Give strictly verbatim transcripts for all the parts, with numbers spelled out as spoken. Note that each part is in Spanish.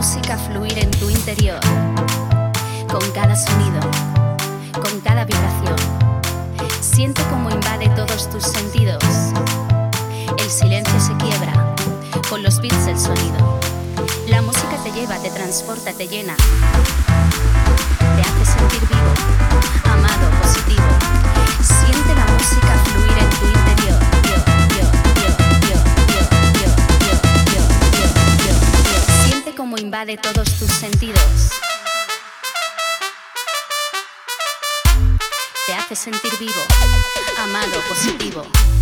música fluir en tu interior, con cada sonido, con cada vibración. Siente cómo invade todos tus sentidos. El silencio se quiebra con los beats del sonido. La música te lleva, te transporta, te llena. Te hace sentir vivo, amado, positivo. Siente la música fluir en tu interior. Yo, yo, yo, yo, yo, yo, yo, yo, yo, yo, yo. Siente cómo invade todos tus sentidos. Te hace sentir vivo, amado, positivo.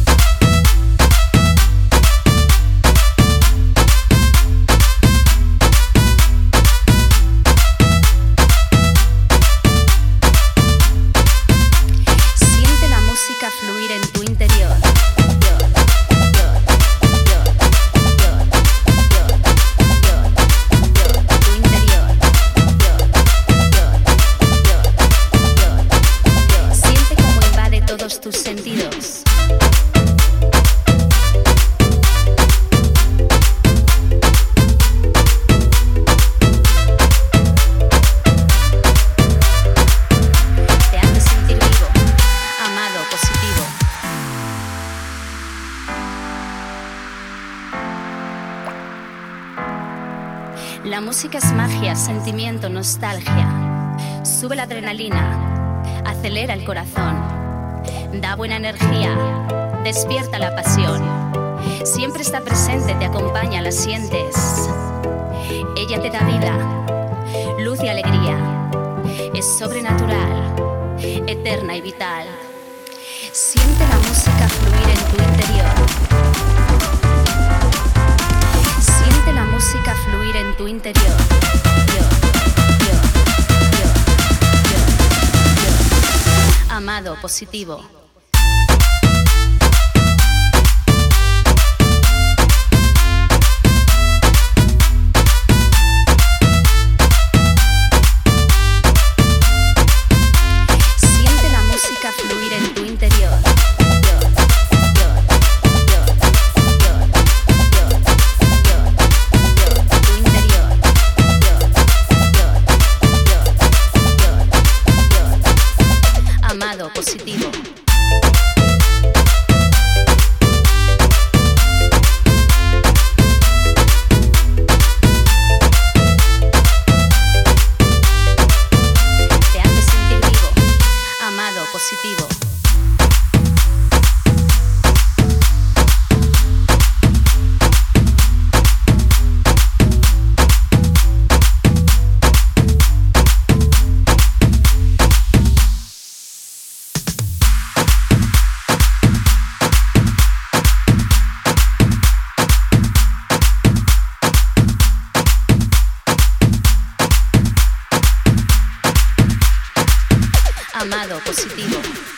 Siente la música fluir en tu interior. Yo, yo, yo, yo, yo, yo, yo, tu interior. Yo, yo, yo, yo, yo. Siente cómo invade todos tus sentidos. Te hace sentir vivo, amado, positivo. La música es magia, sentimiento, nostalgia. Sube la adrenalina, acelera el corazón, da buena energía, despierta la pasión. Siempre está presente, te acompaña, la sientes. Ella te da vida, luz y alegría. Es sobrenatural, eterna y vital. Siente la música fluir en tu interior. Siente la música fluir en tu interior. Yo, yo, yo, yo, yo. Amado, positivo. Siente la música fluir en tu interior. Yo, yo, yo, yo, yo, yo, yo, tu interior. Yo, yo, yo, yo, yo. Amado, positivo. Te hace sentir vivo, amado, positivo. Amado, positivo.